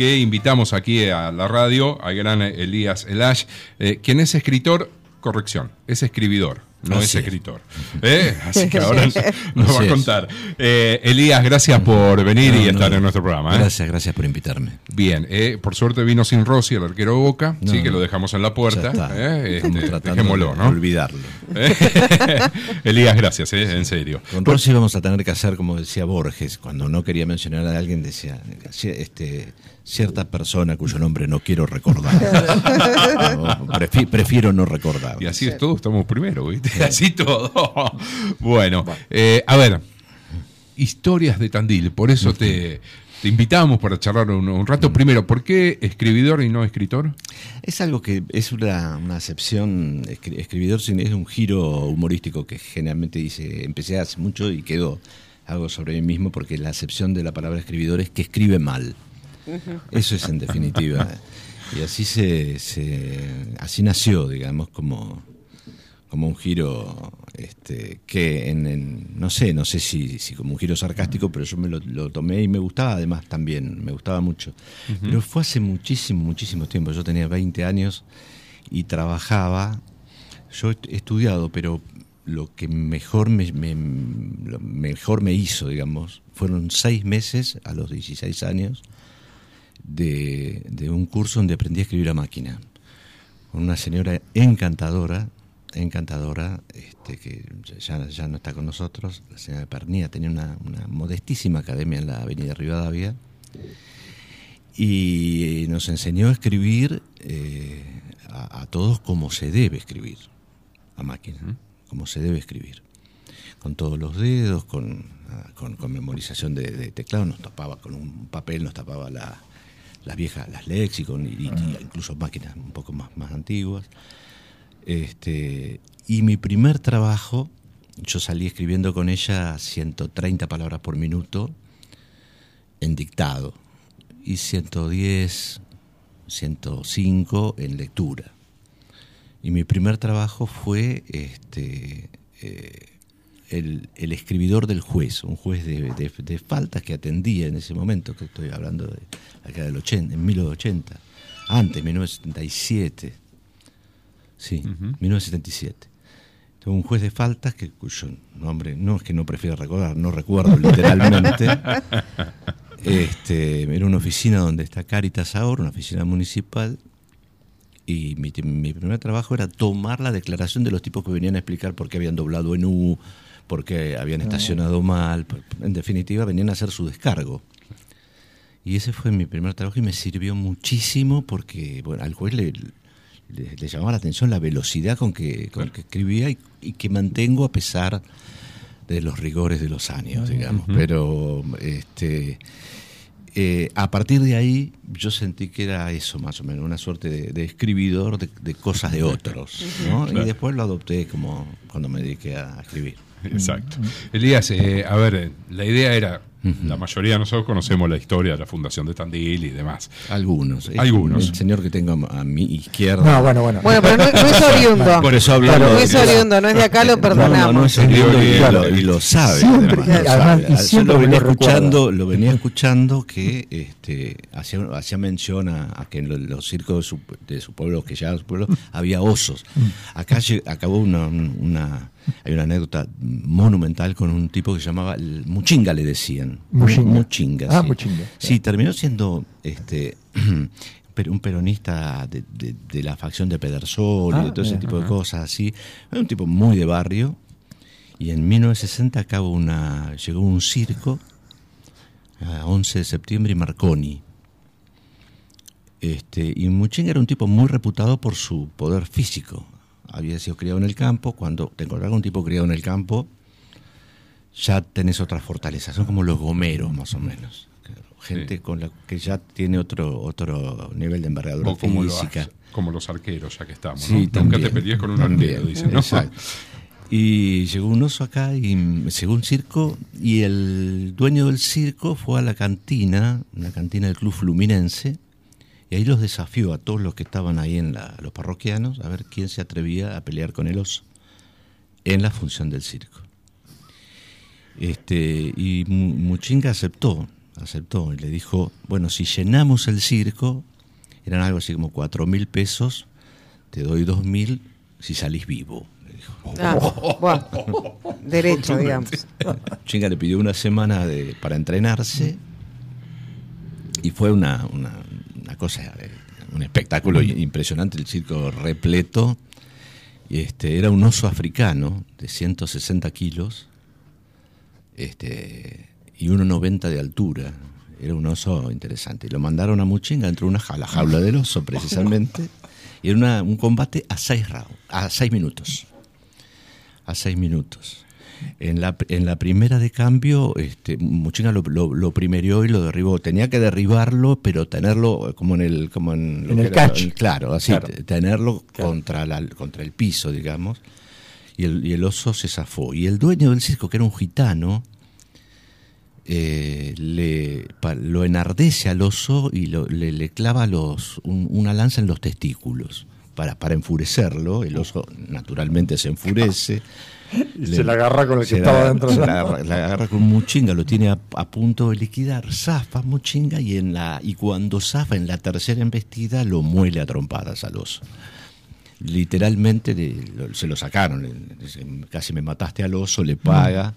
que invitamos aquí a la radio, al gran Elías Elash, quien es escritor, corrección, es escribidor. No es escritor. Así que ahora nos va a contar. Elías, gracias por venir y estar en nuestro programa. Gracias por invitarme. Bien, por suerte vino sin Rossi, el arquero de Boca, sí, que lo dejamos en la puerta. Dejémoslo, ¿no? Olvidarlo. Elías, gracias, en serio. Con Rossi vamos a tener que hacer, como decía Borges, cuando no quería mencionar a alguien, decía cierta persona cuyo nombre no quiero recordar. Prefiero no recordar. Y así es todo, estamos primero, ¿viste? Así todo. Bueno, a ver, historias de Tandil, por eso te invitamos para charlar un rato. Primero, ¿por qué escribidor y no escritor? Es algo que es una acepción. Escribidor es un giro humorístico que generalmente dice, empecé hace mucho y quedó algo sobre mí mismo, porque la acepción de la palabra escribidor es que escribe mal. Eso es en definitiva. Y así así nació, digamos, como un giro que no sé si como un giro sarcástico, pero yo me lo tomé y me gustaba, además también, me gustaba mucho. Pero fue hace muchísimo tiempo. Yo tenía 20 años y trabajaba. Yo he estudiado, pero lo que mejor me hizo, digamos, fueron 6 meses a los 16 años de un curso donde aprendí a escribir a máquina con una señora encantadora, que ya no está con nosotros, la señora Pernía. Tenía una modestísima academia en la avenida Rivadavia y nos enseñó a escribir a todos como se debe escribir a máquina, como se debe escribir, con todos los dedos, con memorización de teclado. Nos tapaba con un papel, nos tapaba las viejas, las Lexicon y incluso máquinas un poco más antiguas. Y mi primer trabajo, yo salí escribiendo con ella 130 palabras por minuto en dictado y 110, 105 en lectura. Y mi primer trabajo fue el escribidor del juez, un juez de faltas que atendía en ese momento, que estoy hablando de acá en 1980, antes, 1977. Sí, 1977. Tuve un juez de faltas cuyo nombre no es que no prefiero recordar, no recuerdo literalmente. Era una oficina donde está Cáritas ahora, una oficina municipal, y mi primer trabajo era tomar la declaración de los tipos que venían a explicar por qué habían doblado en U, por qué habían estacionado mal. En definitiva, venían a hacer su descargo. Y ese fue mi primer trabajo y me sirvió muchísimo porque al juez le llamaba la atención la velocidad con que escribía y que mantengo a pesar de los rigores de los años, digamos. Pero a partir de ahí yo sentí que era eso, más o menos, una suerte de escribidor de cosas de otros, ¿no? Claro. Y después lo adopté como cuando me dediqué a escribir. Exacto. Elías, a ver, la idea era, la mayoría de nosotros conocemos la historia de la fundación de Tandil y demás. Algunos. El señor que tengo a mi izquierda. No, bueno. Bueno, pero no es oriundo. Por eso hablamos. No es oriundo, no es de acá, lo perdonamos. No es oriundo y lo sabe. Además, yo lo venía escuchando que hacía mención a que en los circos de su pueblo, que ya su pueblo, había osos. Acá acabó hay una anécdota monumental con un tipo que se llamaba Muchinga, le decían. Muchinga. Muchinga. Sí, terminó siendo un peronista de la facción de Pedersol y de todo ese tipo de cosas así. Era un tipo muy de barrio. Y en 1960 llegó un circo a 11 de septiembre y Marconi. Y Muchinga era un tipo muy reputado por su poder físico. Había sido criado en el campo. Cuando te encontrás con un tipo criado en el campo, ya tenés otras fortalezas. Son como los gomeros, más o menos. Gente con la que ya tiene otro nivel de envergadura física. Como los arqueros, ya que estamos, sí, ¿no? Nunca te pelees con un arquero, dicen, ¿no? Exacto. Y llegó un oso acá y llegó un circo y el dueño del circo fue a la cantina, una cantina del Club Fluminense, y ahí los desafió a todos los que estaban ahí los parroquianos a ver quién se atrevía a pelear con el oso en la función del circo. Y Muchinga aceptó. y le dijo, bueno, si llenamos el circo, eran algo así como 4.000 pesos, te doy 2.000 si salís vivo. Le dijo. Bueno, derecho, digamos. Chinga le pidió una semana para entrenarse y fue una cosa, un espectáculo impresionante, el circo repleto. Era un oso africano de 160 kilos y 1,90 de altura. Era un oso interesante. Lo mandaron a Muchinga, entró a la jaula del oso precisamente, y era un combate a 6 minutos. A 6 minutos. En la primera de cambio, Muchinga lo primerió y lo derribó. Tenía que derribarlo, pero tenerlo como en el catch. Claro, así, claro. Tenerlo contra el piso, digamos. Y el oso se zafó. Y el dueño del circo, que era un gitano, lo enardece al oso y le clava una lanza en los testículos para enfurecerlo. El oso naturalmente se enfurece. Se la agarra con el que estaba dentro. Se la agarra con Muchinga, lo tiene a punto de liquidar. Zafa Muchinga y cuando zafa en la tercera embestida lo muele a trompadas al oso. Literalmente se lo sacaron. Casi me mataste al oso, le paga.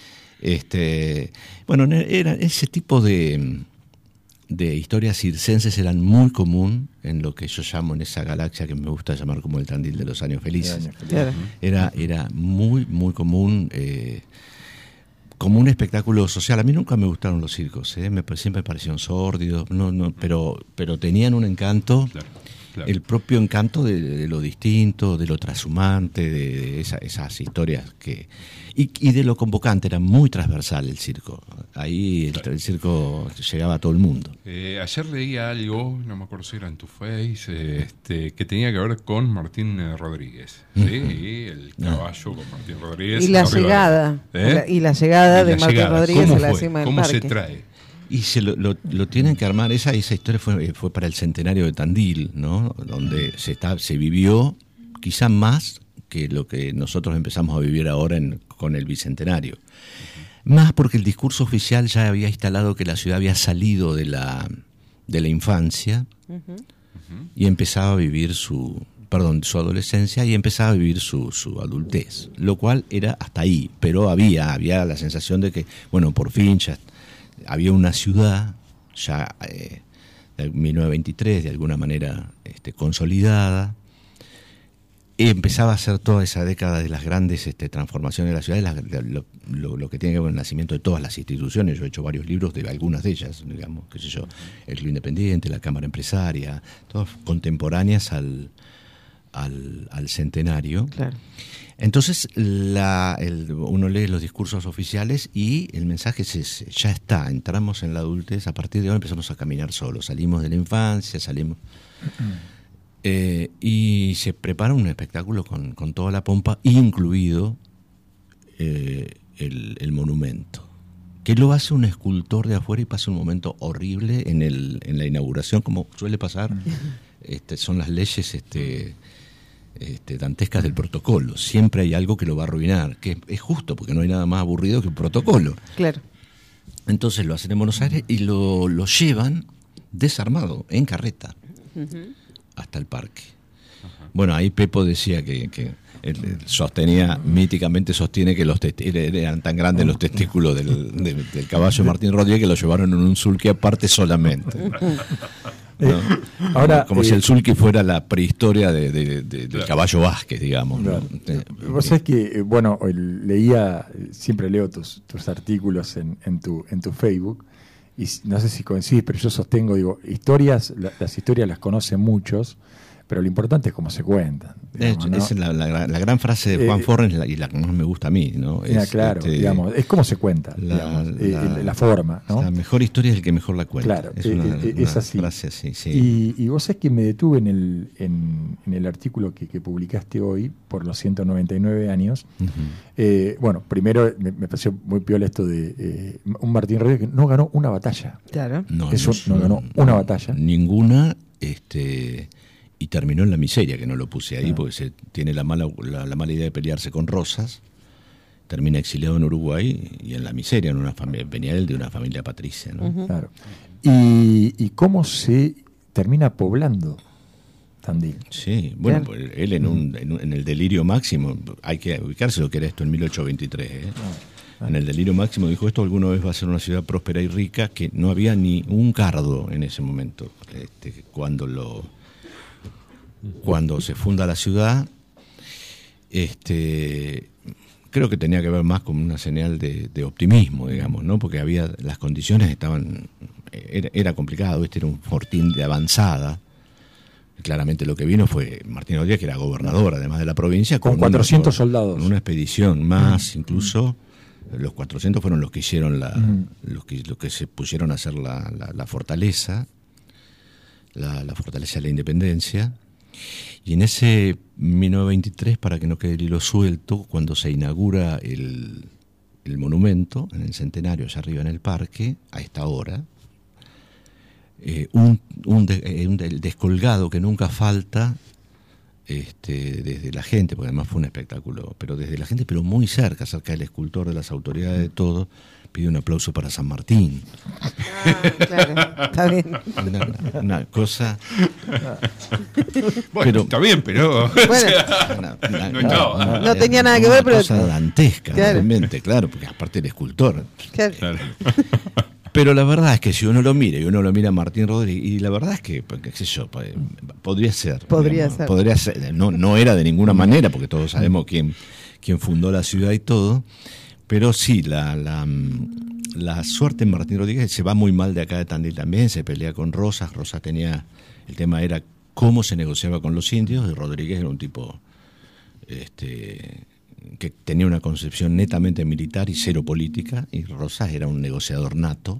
Bueno, era ese tipo de historias circenses eran muy común en lo que yo llamo, en esa galaxia que me gusta llamar como el Tandil de los años felices. Era muy, muy común, como un espectáculo social. A mí nunca me gustaron los circos, siempre me parecieron sórdidos, pero tenían un encanto. Claro. El propio encanto de lo distinto, de lo trashumante, de esas historias y de lo convocante. Era muy transversal el circo. Ahí el circo llegaba a todo el mundo. Ayer leía algo, no me acuerdo si era en tu Face, que tenía que ver con Martín Rodríguez, ¿sí? Y el caballo con Martín Rodríguez. Y la llegada, y la llegada de Martín Rodríguez a la cima del parque. ¿Cómo se trae? Y lo tienen que armar. Esa historia fue para el centenario de Tandil, ¿no? Donde se vivió quizá más que lo que nosotros empezamos a vivir ahora con el bicentenario. Más porque el discurso oficial ya había instalado que la ciudad había salido de la infancia y empezaba a vivir su adolescencia y empezaba a vivir su adultez, lo cual era hasta ahí, pero había la sensación de que, bueno, por fin ya había una ciudad ya de 1923 de alguna manera consolidada. Empezaba a ser toda esa década de las grandes transformaciones de la ciudad, lo que tiene que ver con el nacimiento de todas las instituciones. Yo he hecho varios libros de algunas de ellas, digamos, qué sé yo, el Club Independiente, la Cámara Empresaria, todas contemporáneas al centenario. Claro. Entonces uno lee los discursos oficiales y el mensaje es ese: ya está, entramos en la adultez, a partir de ahora empezamos a caminar solos, salimos de la infancia, y se prepara un espectáculo con toda la pompa, incluido el monumento, que lo hace un escultor de afuera y pasa un momento horrible en la inauguración, como suele pasar. Son las leyes dantescas del protocolo. Siempre hay algo que lo va a arruinar, que es justo, porque no hay nada más aburrido que un protocolo. Claro. Entonces lo hacen en Buenos Aires y lo llevan desarmado, en carreta, hasta el parque. Bueno, ahí Pepo decía que él míticamente sostiene que eran tan grandes los testículos del caballo Martín Rodríguez que lo llevaron en un sulky aparte solamente. ¿No? Ahora, como si el sulky fuera la prehistoria del caballo Vázquez, digamos. ¿No? Vos sabés que, siempre leo tus artículos en tu Facebook, y no sé si coincides, pero yo sostengo, las historias las conocen muchos, pero lo importante es cómo se cuentan. Digamos, ¿no? Esa es la gran frase de Juan Fornes y la que más me gusta a mí, ¿no? Claro, digamos, es cómo se cuenta, la forma, ¿no? La mejor historia es el que mejor la cuenta. Claro, es así. Frase así, sí. Y vos sabés que me detuve en el artículo que publicaste hoy por los 199 años. Bueno, primero me pareció muy piola esto de un Martín Rodríguez que no ganó una batalla. Claro. No ganó una batalla. Ninguna, y terminó en la miseria, que no lo puse ahí, porque se tiene la mala idea de pelearse con Rosas, termina exiliado en Uruguay y en la miseria, en una familia, venía él de una familia patricia, ¿no? Uh-huh. Claro. ¿Y cómo se termina poblando Tandil? Sí, bueno, pues él en el delirio máximo, hay que ubicarse lo que era esto en 1823, ¿eh? En el delirio máximo dijo, esto alguna vez va a ser una ciudad próspera y rica, que no había ni un cardo en ese momento. Cuando se funda la ciudad, creo que tenía que ver más con una señal de optimismo, digamos, ¿no? Porque las condiciones estaban, era complicado, era un fortín de avanzada. Claramente lo que vino fue Martín Rodríguez, que era gobernador además de la provincia, con 400 soldados. Con una expedición más, incluso los 400 fueron los que hicieron los que se pusieron a hacer la fortaleza, la fortaleza de la independencia. Y en ese 1923, para que no quede el hilo suelto, cuando se inaugura el monumento en el centenario, allá arriba en el parque, a esta hora, un descolgado que nunca falta desde la gente, porque además fue un espectáculo, pero desde la gente, pero muy cerca del escultor, de las autoridades, de todo, pide un aplauso para San Martín. Claro, está bien. Una cosa... Bueno, está bien, pero... Bueno, no tenía nada que ver, pero... Una cosa dantesca, claro. Realmente, claro, porque aparte el escultor... Claro. Pero la verdad es que si uno lo mira, y uno lo mira a Martín Rodríguez, y la verdad es que, qué sé yo, podría ser. Podría ser. No era de ninguna manera, porque todos sabemos quién fundó la ciudad y todo, pero sí, la suerte en Martín Rodríguez se va muy mal de acá de Tandil también, se pelea con Rosas. Rosas el tema era cómo se negociaba con los indios, y Rodríguez era un tipo que tenía una concepción netamente militar y cero política, y Rosas era un negociador nato,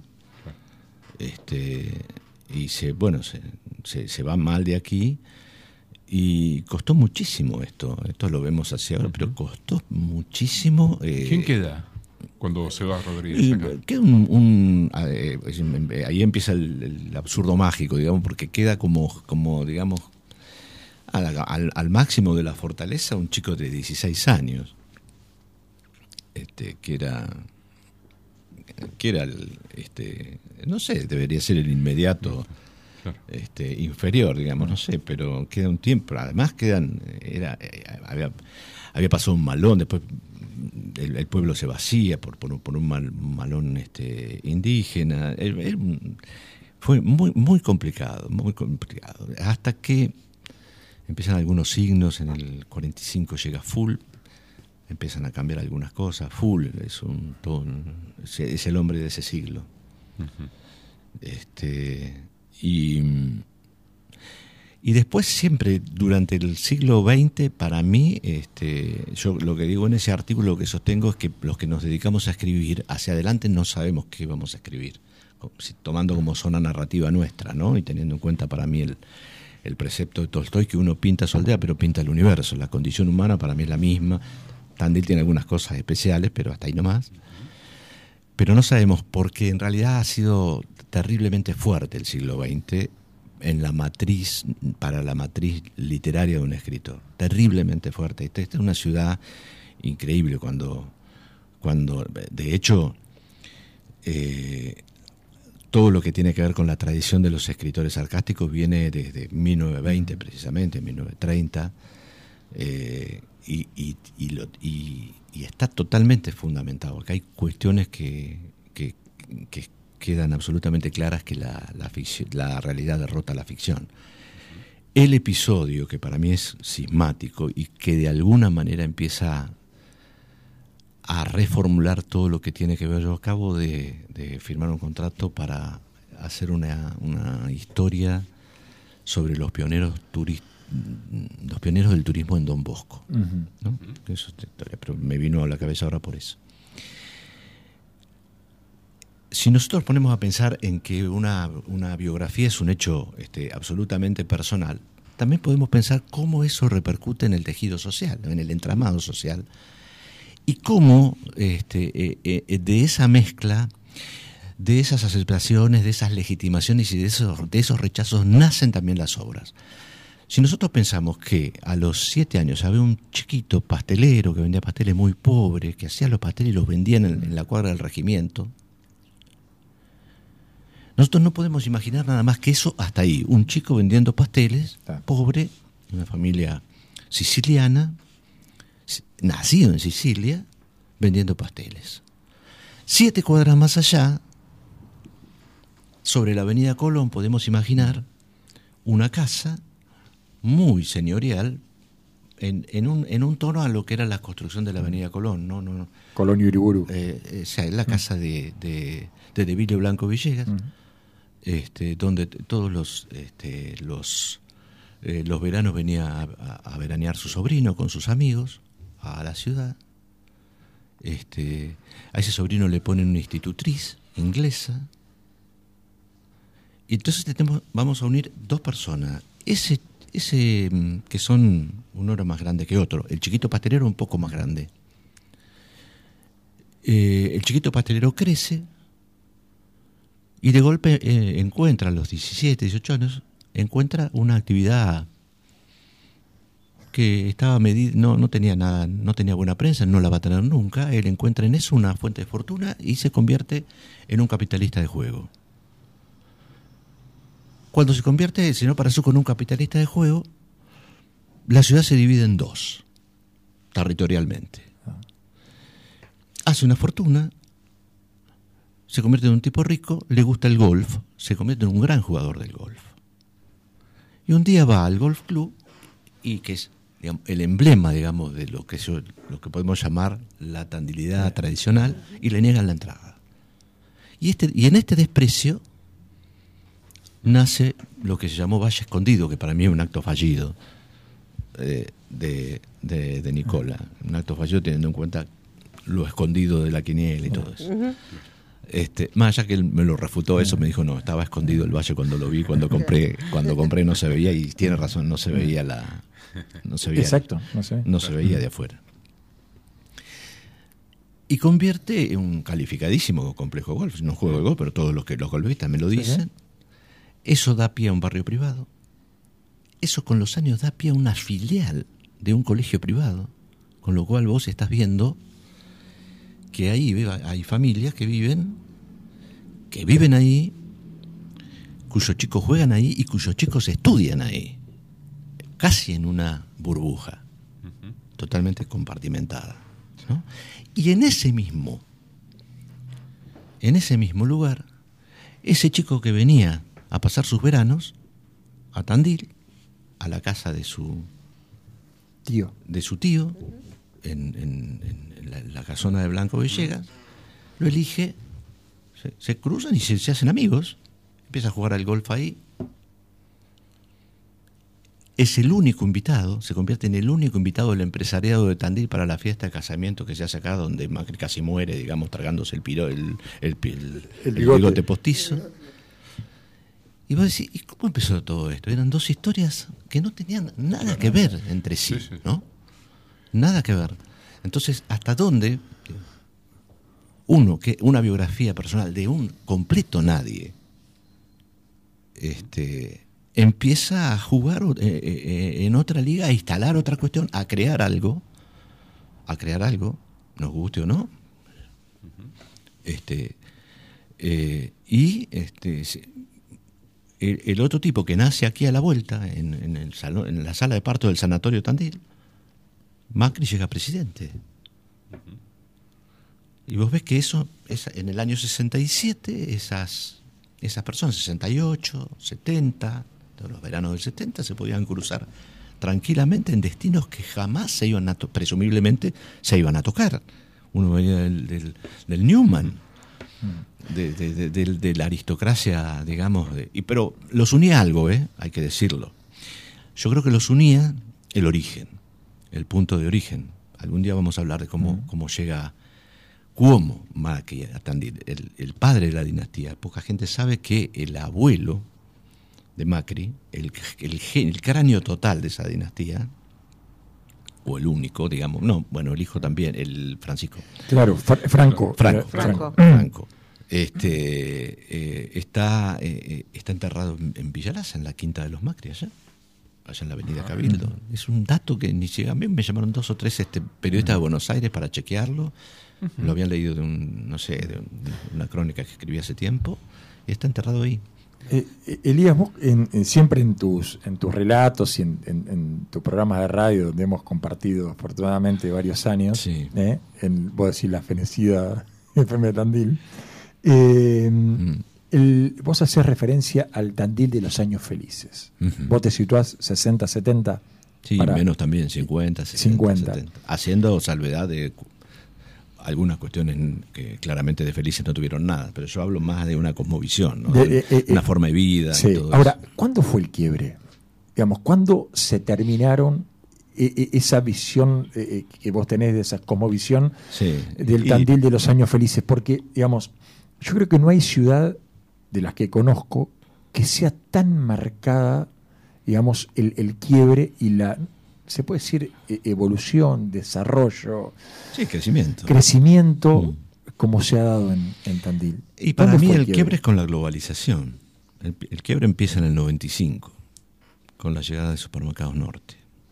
y se va mal de aquí, y costó muchísimo esto lo vemos hacia ahora, pero costó muchísimo. ¿Quién queda cuando se va Rodríguez acá? Queda ahí empieza el absurdo mágico, digamos, porque queda como digamos, al máximo de la fortaleza un chico de 16 años, que era no sé, debería ser el inmediato, claro. Inferior, digamos, no sé, pero queda un tiempo, además había pasado un malón, después el pueblo se vacía por un malón indígena, fue muy complicado, hasta que empiezan algunos signos. En el 45 llega Full, empiezan a cambiar algunas cosas. Full es el hombre de ese siglo. Uh-huh. Y después siempre, durante el siglo XX, para mí, yo lo que digo en ese artículo que sostengo es que los que nos dedicamos a escribir, hacia adelante no sabemos qué vamos a escribir, tomando como zona narrativa nuestra, ¿no? Y teniendo en cuenta para mí el precepto de Tolstoy, que uno pinta su aldea, pero pinta el universo. La condición humana para mí es la misma. Tandil tiene algunas cosas especiales, pero hasta ahí nomás. Pero no sabemos, porque en realidad ha sido terriblemente fuerte el siglo XX para la matriz literaria de un escritor. Terriblemente fuerte. Esta es una ciudad increíble cuando de hecho, todo lo que tiene que ver con la tradición de los escritores sarcásticos viene desde 1920, precisamente, 1930, y está totalmente fundamentado. Acá hay cuestiones que quedan absolutamente claras, que la realidad derrota a la ficción. El episodio que para mí es sismático y que de alguna manera empieza a reformular todo lo que tiene que ver. Yo acabo de firmar un contrato para hacer una historia sobre los pioneros del turismo en Don Bosco, ¿no? Eso es historia, pero me vino a la cabeza ahora por eso. Si nosotros ponemos a pensar en que una biografía es un hecho absolutamente personal, también podemos pensar cómo eso repercute en el tejido social, en el entramado social, y cómo de esa mezcla, de esas aceptaciones, de esas legitimaciones y de esos rechazos nacen también las obras. Si nosotros pensamos que a los 7 años había un chiquito pastelero que vendía pasteles muy pobre, que hacía los pasteles y los vendía en la cuadra del regimiento, nosotros no podemos imaginar nada más que eso hasta ahí. Un chico vendiendo pasteles, pobre, de una familia siciliana, nacido en Sicilia, vendiendo pasteles. 7 cuadras más allá, sobre la avenida Colón, podemos imaginar una casa muy señorial, en un tono a lo que era la construcción de la avenida Colón. No. Colón y Uriburu. O sea, es la casa de Devilio Blanco Villegas, donde todos los veranos venía a veranear su sobrino con sus amigos a la ciudad. A ese sobrino le ponen una institutriz inglesa. Y entonces vamos a unir 2 personas. Ese que son uno era más grande que otro. El chiquito pastelero un poco más grande. El chiquito pastelero crece y de golpe encuentra a los 17, 18 años, encuentra una actividad que estaba medida, no tenía nada, no tenía buena prensa, no la va a tener nunca. Él encuentra en eso una fuente de fortuna y se convierte en un capitalista de juego. Cuando se convierte, si no para eso, con un capitalista de juego, la ciudad se divide en 2, territorialmente. Hace una fortuna, se convierte en un tipo rico, le gusta el golf, se convierte en un gran jugador del golf. Y un día va al golf club, y que es, digamos, el emblema, digamos, de lo que podemos llamar la tandilidad tradicional, y le niegan la entrada. Y en este desprecio nace lo que se llamó Valle Escondido, que para mí es un acto fallido de Nicola. Un acto fallido teniendo en cuenta lo escondido de la quiniela y todo eso. Más allá que él me lo refutó eso, me dijo, no, estaba escondido el valle cuando lo vi, cuando compré no se veía, y tiene razón, no se veía Exacto, no se veía de afuera. Y convierte en un calificadísimo complejo de golf. No juego de golf, pero todos los golfistas me lo dicen. ¿Sí? Eso da pie a un barrio privado. Eso con los años da pie a una filial de un colegio privado. Con lo cual vos estás viendo que ahí hay familias que viven ahí, cuyos chicos juegan ahí y cuyos chicos estudian ahí. Casi en una burbuja, totalmente compartimentada, ¿no? Y en ese mismo lugar, ese chico que venía a pasar sus veranos a Tandil, a la casa de su tío, en la casona de Blanco Villegas, lo elige, se cruzan y se hacen amigos, empieza a jugar al golf ahí. Es el único invitado, se convierte en el único invitado del empresariado de Tandil para la fiesta de casamiento que se hace acá, donde Macri casi muere, digamos, tragándose el bigote postizo. Y vos decís, ¿y cómo empezó todo esto? Eran 2 historias que no tenían nada que ver entre sí, ¿no? Nada que ver. Entonces, ¿hasta dónde una biografía personal de un completo nadie empieza a jugar en otra liga, a instalar otra cuestión, a crear algo, nos guste o no? El otro tipo que nace aquí a la vuelta, en la sala de parto del sanatorio Tandil, Macri llega presidente. Y vos ves que eso, en el año 67, esas personas, 68, 70, todos los veranos del 70, se podían cruzar tranquilamente en destinos que jamás presumiblemente se iban a tocar. Uno venía del Newman, de la aristocracia, digamos, pero los unía algo, hay que decirlo. Yo creo que los unía el origen, el punto de origen. Algún día vamos a hablar de cómo llega Cuomo Macri a Tandil, el padre de la dinastía. Poca gente sabe que el abuelo de Macri, el cráneo total de esa dinastía, o el único, digamos, el hijo también, el Francisco. Claro, Franco. Está enterrado en Villa Lasa, en la quinta de los Macri, allá. allá en la avenida Cabildo. Es un dato que ni llega. A mí me llamaron 2 o 3 periodistas de Buenos Aires para chequearlo. Lo habían leído de una crónica que escribí hace tiempo, y está enterrado ahí. Elías, vos siempre en tus relatos y en tu programa de radio, donde hemos compartido afortunadamente varios años, sí. Vos decís la fenecida FM de Tandil, vos hacés referencia al Tandil de los años felices. Vos te situás 60, 70. Sí, menos también, 50, 60, 70. Haciendo salvedad de algunas cuestiones que claramente de felices no tuvieron nada, pero yo hablo más de una cosmovisión, ¿no? Una forma de vida. Sí. Y todo Ahora, eso. ¿Cuándo fue el quiebre? Digamos, ¿cuándo se terminaron esa visión que vos tenés de esa cosmovisión del Tandil de los años felices? Porque, digamos, yo creo que no hay ciudad de las que conozco que sea tan marcada, digamos, el quiebre y la, se puede decir, evolución, desarrollo, crecimiento como se ha dado en Tandil. Y para mí el quiebre es con la globalización. El quiebre empieza en el 95, con la llegada de Supermercados Norte.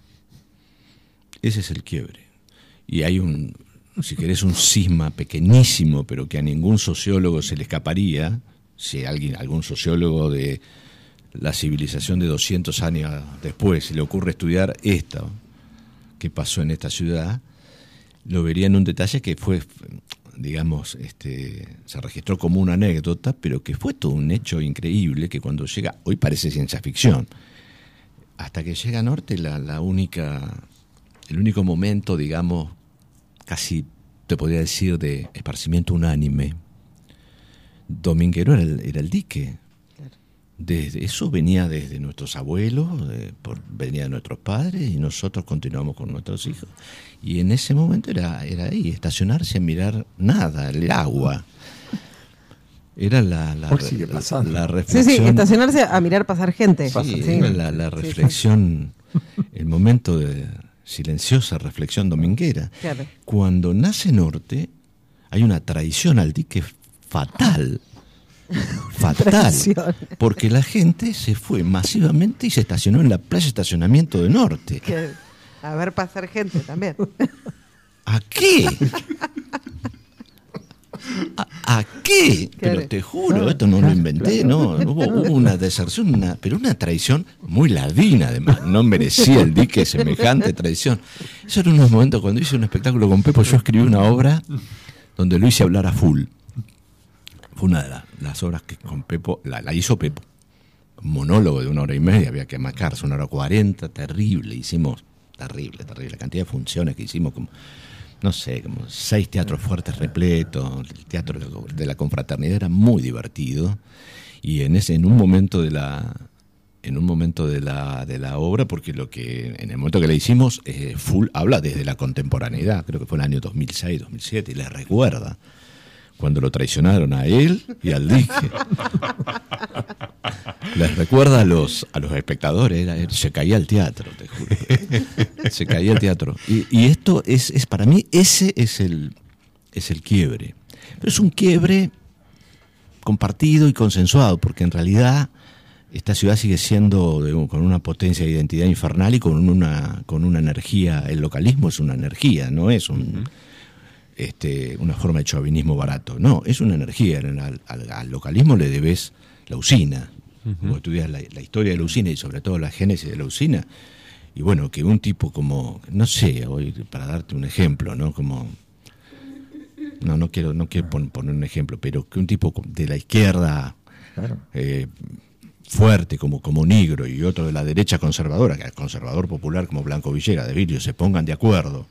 Ese es el quiebre. Y hay si querés, un cisma pequeñísimo, pero que a ningún sociólogo se le escaparía, si algún sociólogo de la civilización de 200 años después se le ocurre estudiar esto que pasó en esta ciudad, lo vería en un detalle que fue, digamos, se registró como una anécdota, pero que fue todo un hecho increíble, que cuando llega, hoy parece ciencia ficción, hasta que llega a Norte, el único momento, digamos, casi te podría decir de esparcimiento unánime dominguero era el dique. Eso venía desde nuestros abuelos, venía de nuestros padres, y nosotros continuamos con nuestros hijos. Y en ese momento era ahí, estacionarse a mirar nada, el agua. Era la reflexión. Sí, estacionarse a mirar pasar gente. Era la reflexión, el momento de silenciosa reflexión dominguera. Claro. Cuando nace Norte, hay una traición al dique fatal. Porque la gente se fue masivamente y se estacionó en la playa de estacionamiento de Norte. A ver pasar gente también. ¿A qué? ¿A qué? Pero te juro, esto no lo inventé, no. Hubo una deserción, pero una traición muy ladina, además. No merecía el dique semejante traición. Eso era unos momentos cuando hice un espectáculo con Pepo. Yo escribí una obra donde lo hice hablar a full. Fue una de las obras que con Pepo, la hizo Pepo. Un monólogo de 1 hora y media, había que amacarse, 1 hora 40, terrible. Hicimos, terrible, la cantidad de funciones que hicimos, como 6 teatros fuertes repletos. El teatro de la confraternidad era muy divertido. Y en un momento de la obra, porque en el momento que la hicimos, full habla desde la contemporaneidad, creo que fue el año 2006, 2007, y les recuerda cuando lo traicionaron a él y al dique. Les recuerda a los espectadores, se caía el teatro, te juro. Se caía el teatro. Y esto es para mí, ese es el quiebre. Pero es un quiebre compartido y consensuado, porque en realidad esta ciudad sigue siendo con una potencia de identidad infernal y con una energía. El localismo es una energía, no es una forma de chauvinismo barato. No, es una energía. Al localismo le debes la usina. Vos estudias la historia de la usina y sobre todo la génesis de la usina. Y bueno, que un tipo como, no sé, hoy para darte un ejemplo, ¿no? Como, no quiero poner un ejemplo, pero que un tipo de la izquierda, claro, fuerte como Nigro, y otro de la derecha conservadora, que es conservador popular como Blanco Villegas de Virio, se pongan de acuerdo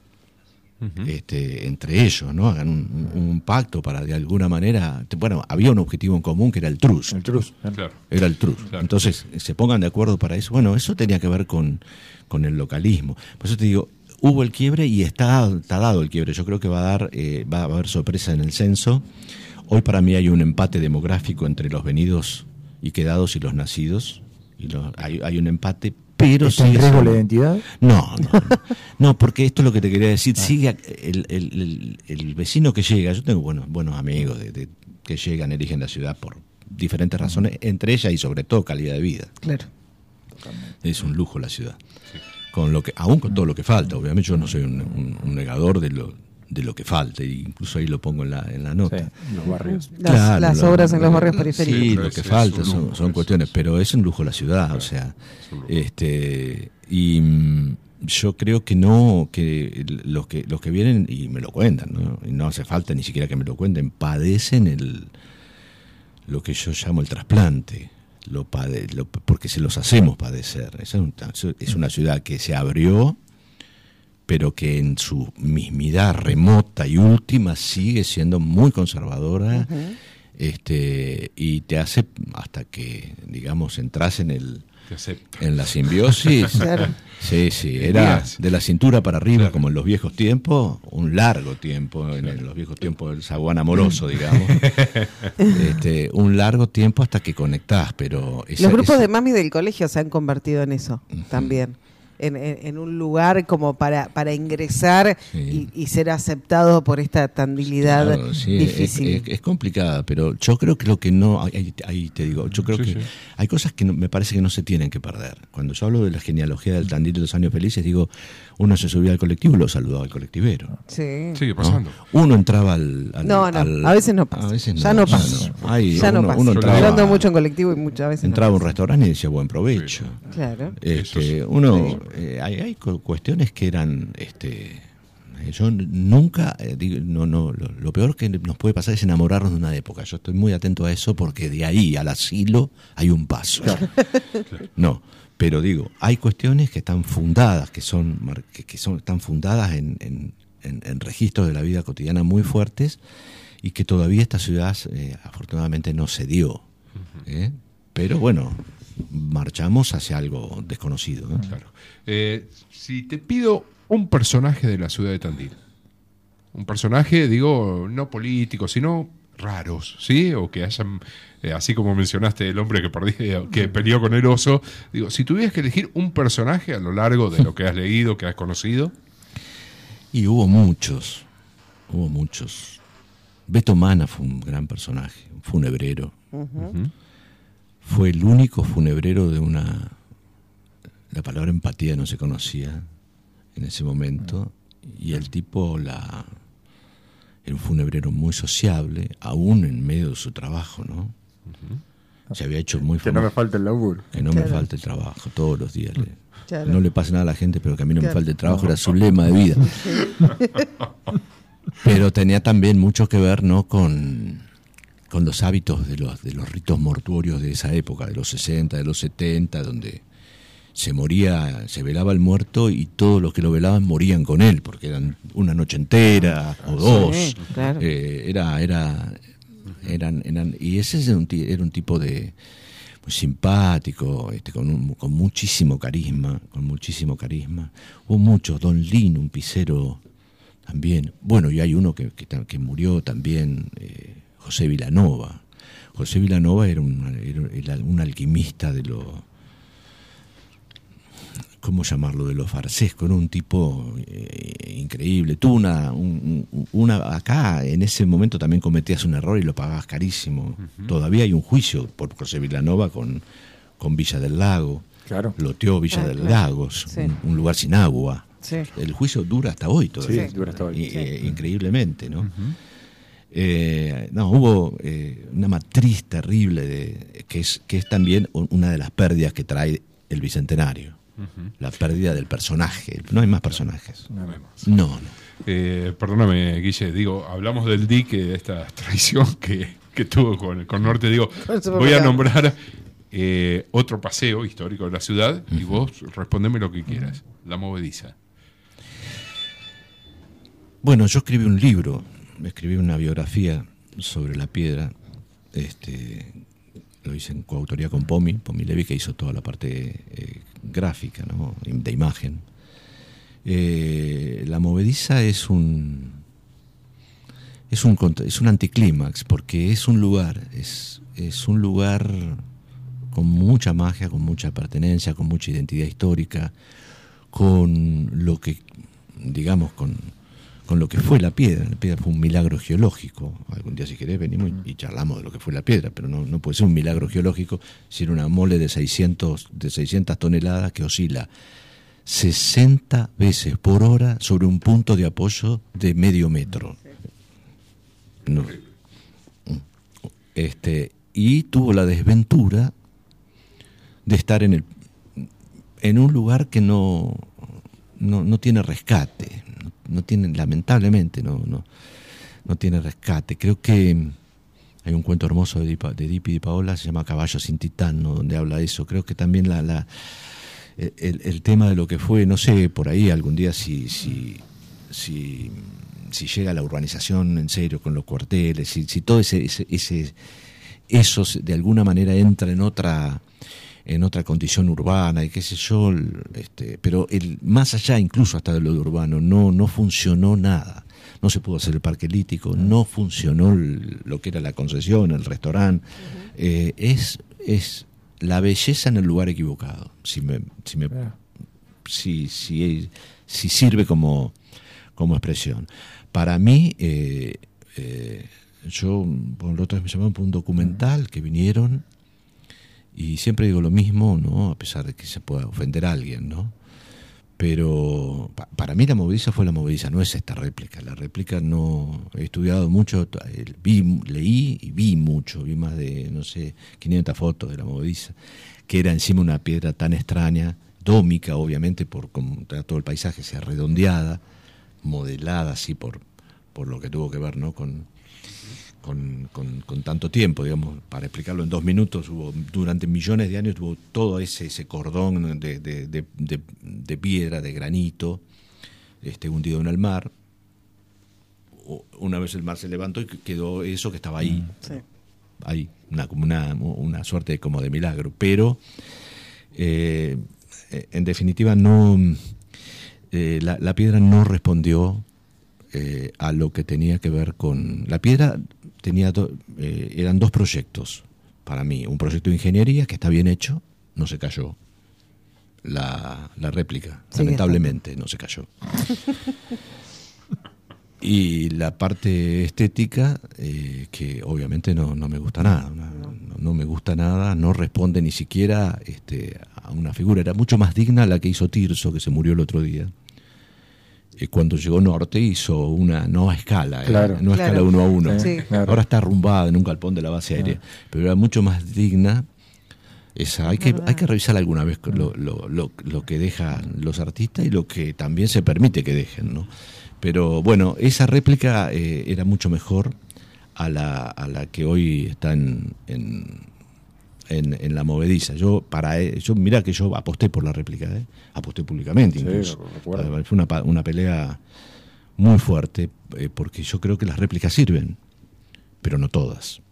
entre ellos, ¿no? Hagan un pacto para de alguna manera. Bueno, había un objetivo en común que era el TRUS. Claro. Era el TRUS. Claro. Entonces, se pongan de acuerdo para eso. Bueno, eso tenía que ver con el localismo. Por eso te digo, hubo el quiebre y está dado el quiebre. Yo creo que va a haber sorpresa en el censo. Hoy para mí hay un empate demográfico entre los venidos y quedados y los nacidos. Hay un empate. Pero ¿está en riesgo la identidad? No, porque esto es lo que te quería decir. Sigue el vecino que llega. Yo tengo buenos amigos que llegan, eligen la ciudad por diferentes razones, entre ellas y sobre todo calidad de vida. Claro. Es un lujo la ciudad. Sí. Aún con todo lo que falta, obviamente yo no soy un negador de lo que falta, incluso ahí lo pongo en la nota. Sí, los barrios. Las obras en los barrios periféricos. Sí, lo que falta son cuestiones, pero es un lujo la ciudad, claro, o sea, y yo creo que los que vienen y me lo cuentan, ¿no? Y no hace falta ni siquiera que me lo cuenten, padecen lo que yo llamo el trasplante. Porque se los hacemos padecer. Es una ciudad que se abrió, pero que en su mismidad remota y última sigue siendo muy conservadora, y te hace, hasta que, digamos, entras en la simbiosis. Claro. Sí, era de la cintura para arriba, claro, como en los viejos tiempos, un largo tiempo, en los viejos tiempos del zaguán amoroso, digamos. Un largo tiempo hasta que conectás, pero... Los grupos de mami del colegio se han convertido en eso, también. En un lugar como para ingresar, sí, y ser aceptado por esta tandilidad, claro, sí, difícil. Es complicada, pero yo creo que lo que no... Ahí te digo, yo creo que hay cosas que me parece que no se tienen que perder. Cuando yo hablo de la genealogía del Tandil de los años felices, digo, uno se subía al colectivo y lo saludaba al colectivero. Sí. Sigue pasando. ¿No? Uno entraba No, a veces no pasa. Ya no pasa. Ya no pasa. Uno entraba, yo ando mucho en colectivo y muchas veces entraba a un restaurante y decía buen provecho. Claro. Uno... Hay cuestiones que eran... yo nunca... lo peor que nos puede pasar es enamorarnos de una época. Yo estoy muy atento a eso porque de ahí al asilo hay un paso. Claro. No, pero digo, hay cuestiones que están fundadas, que están fundadas en registros de la vida cotidiana muy fuertes y que todavía esta ciudad afortunadamente no se dio. Pero bueno, marchamos hacia algo desconocido, ¿no? Claro. Si te pido un personaje de la ciudad de Tandil, un personaje, digo, no político, sino raros, ¿sí? O que hayan, así como mencionaste el hombre que peleó con el oso, digo, si tuvieras que elegir un personaje a lo largo de lo que has leído, que has conocido. Y hubo muchos. Beto Mana fue un gran personaje, un funebrero. Fue el único funebrero de la palabra empatía no se conocía en ese momento, y el tipo era un funebrero muy sociable, aún en medio de su trabajo, ¿no? Se había hecho muy famoso. Que no me falte el laburo. Que no me falte el trabajo, todos los días. No le pase nada a la gente, pero que a mí no me falte el trabajo, era su lema de vida. Pero tenía también mucho que ver, ¿no?, con los hábitos de los ritos mortuorios de esa época, de los 60, de los 70, donde se velaba el muerto y todos los que lo velaban morían con él, porque eran una noche entera o dos. Sí, claro. Y ese era un tipo de muy simpático, con muchísimo carisma. Hubo muchos, Don Lin, un pisero también. Bueno, y hay uno que murió también, José Vilanova. José Vilanova era un alquimista de ¿cómo llamarlo?, de lo farsesco. Era un tipo increíble. Tuvo acá en ese momento también cometías un error y lo pagabas carísimo. Todavía hay un juicio por José Vilanova con Villa del Lago. Claro. Loteó Villa del Lago, sí, un lugar sin agua. Sí. El juicio dura hasta hoy todavía. Sí, dura hasta hoy. Increíblemente, ¿no? Hubo una matriz terrible que es también una de las pérdidas que trae el Bicentenario. La pérdida del personaje. No hay más personajes. No. Perdóname, Guille, hablamos del dique, de esta traición que tuvo con Norte. Voy a nombrar otro paseo histórico de la ciudad y vos respondeme lo que quieras. La Movediza. Bueno, yo escribí un libro, escribí una biografía sobre la piedra. Lo hice en coautoría con Pomi Levi, que hizo toda la parte gráfica, ¿no?, de imagen. La Movediza es un anticlímax, porque es un lugar con mucha magia, con mucha pertenencia, con mucha identidad histórica, con lo que, digamos, con con lo que fue la piedra. La piedra fue un milagro geológico. Algún día, si querés, venimos y charlamos de lo que fue la piedra, pero no puede ser un milagro geológico si era una mole de 600 toneladas que oscila 60 veces por hora sobre un punto de apoyo de medio metro. No. Y tuvo la desventura de estar en un lugar que no tiene rescate, no tiene, lamentablemente no tiene rescate. Creo que hay un cuento hermoso de Edipo y de Paola, se llama Caballo sin Titán, ¿no? Donde habla de eso. Creo que también el tema de lo que fue, no sé, por ahí algún día si llega la urbanización en serio con los cuarteles, si todo eso de alguna manera entra en otra condición urbana y qué sé yo, pero más allá incluso hasta de lo de urbano no funcionó nada. No se pudo hacer el parque lítico, no funcionó lo que era la concesión, el restaurante. Es la belleza en el lugar equivocado, si sirve como expresión. Para mí, yo por la otra vez me llamaron por un documental que vinieron, y siempre digo lo mismo, ¿no? A pesar de que se pueda ofender a alguien, ¿no? Pero para mí la movediza fue la movediza, no es esta réplica. La réplica no... He estudiado mucho, leí y vi mucho, vi más de, 500 fotos de la movediza, que era encima una piedra tan extraña, dómica, obviamente, por como todo el paisaje, sea redondeada, modelada así por lo que tuvo que ver, ¿no? Con tanto tiempo, digamos, para explicarlo en 2 minutos, durante millones de años tuvo todo ese cordón de piedra, de granito, hundido en el mar. Una vez el mar se levantó y quedó eso que estaba ahí, ahí, como una suerte como de milagro, pero en definitiva no, la piedra no respondió a lo que tenía que ver con la piedra. Eran 2 proyectos para mí. Un proyecto de ingeniería que está bien hecho, no se cayó. La réplica, lamentablemente, no se cayó. Y la parte estética, que obviamente no me gusta nada. No me gusta nada, no responde ni siquiera a una figura. Era mucho más digna la que hizo Tirso, que se murió el otro día. Cuando llegó Norte hizo una no a escala, escala 1 a 1. Sí. Ahora está arrumbada en un galpón de la base aérea, pero era mucho más digna esa. Hay que revisar alguna vez lo que dejan los artistas y lo que también se permite que dejen, ¿no? Pero bueno, esa réplica era mucho mejor a la que hoy está en la movediza. Yo mirá que yo aposté por la réplica, aposté públicamente incluso. Fue una pelea muy fuerte, porque yo creo que las réplicas sirven, pero no todas.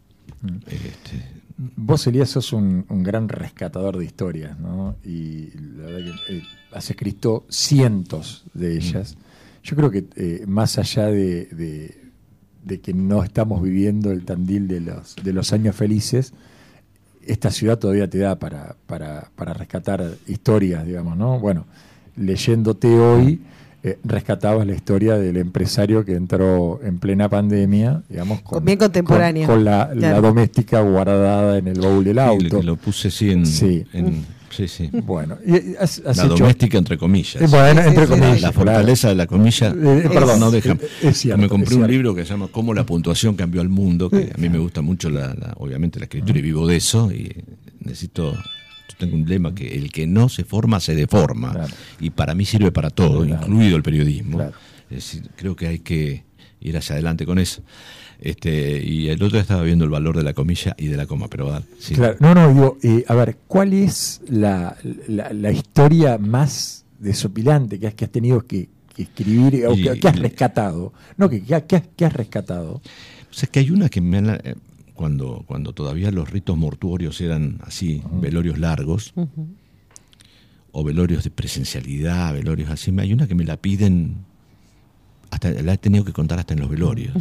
Vos, Elías, sos un gran rescatador de historias, ¿no? Y la verdad que has escrito cientos de ellas. Yo creo que más allá de que no estamos viviendo el Tandil de los años felices, esta ciudad todavía te da para rescatar historias, digamos, ¿no? Bueno, leyéndote hoy, rescatabas la historia del empresario que entró en plena pandemia, digamos, bien contemporánea, con la doméstica guardada en el baúl del auto. Que lo puse sí. Bueno, la doméstica entre comillas. Bueno, entre comillas. La fortaleza de la comilla. Perdón, no deja. Es cierto, me compré un libro que se llama Cómo la puntuación cambió al mundo, que a mí me gusta mucho obviamente la escritura, y vivo de eso, y yo tengo un lema que el que no se forma se deforma, claro. Y para mí sirve para todo, claro, incluido el periodismo. Claro. Es decir, creo que hay que ir hacia adelante con eso. Y el otro día estaba viendo el valor de la comilla y de la coma, pero sí. Claro, digo, a ver, ¿cuál es la historia más desopilante que has tenido que escribir o que has rescatado? No, que has rescatado. O sea, que hay una que cuando todavía los ritos mortuorios eran así, velorios largos, o velorios de presencialidad, velorios así, hay una que me la piden, hasta la he tenido que contar hasta en los velorios.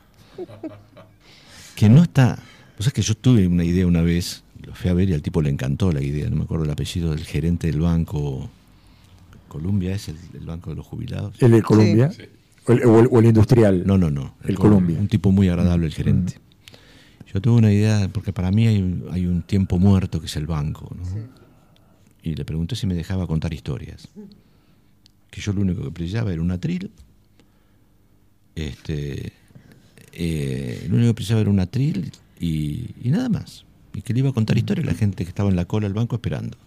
Que no está. O sea, que yo tuve una idea una vez, lo fui a ver y al tipo le encantó la idea, no me acuerdo el apellido del gerente del banco Columbia, es el banco de los jubilados. ¿El de Columbia? Sí. ¿O el industrial? No. El Columbia. Un tipo muy agradable, el gerente. Yo tuve una idea, porque para mí hay un tiempo muerto que es el banco, ¿no? Sí. Y le pregunté si me dejaba contar historias. Que yo lo único que precisaba era un atril. Lo único que precisaba era un atril y nada más. Y que le iba a contar historias a la gente que estaba en la cola del banco esperando.